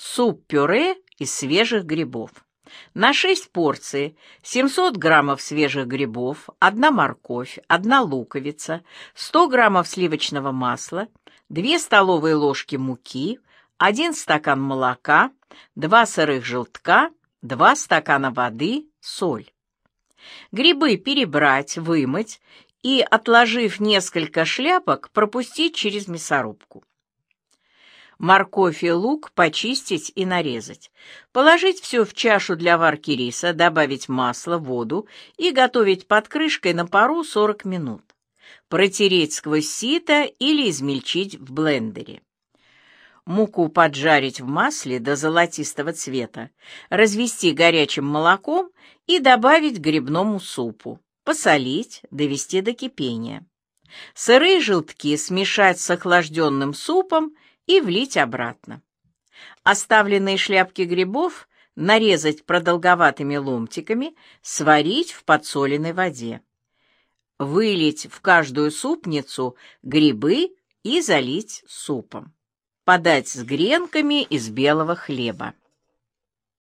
Суп-пюре из свежих грибов. На 6 порций 700 граммов свежих грибов, 1 морковь, 1 луковица, 100 граммов сливочного масла, 2 столовые ложки муки, 1 стакан молока, 2 сырых желтка, 2 стакана воды, соль. Грибы перебрать, вымыть и, отложив несколько шляпок, пропустить через мясорубку. Морковь и лук почистить и нарезать. Положить все в чашу для варки риса, добавить масло, воду и готовить под крышкой на пару 40 минут. Протереть сквозь сито или измельчить в блендере. Муку поджарить в масле до золотистого цвета, развести горячим молоком и добавить к грибному супу. Посолить, довести до кипения. Сырые желтки смешать с охлажденным супом и влить обратно. Оставленные шляпки грибов нарезать продолговатыми ломтиками, сварить в подсоленной воде. Вылить в каждую супницу грибы и залить супом. Подать с гренками из белого хлеба.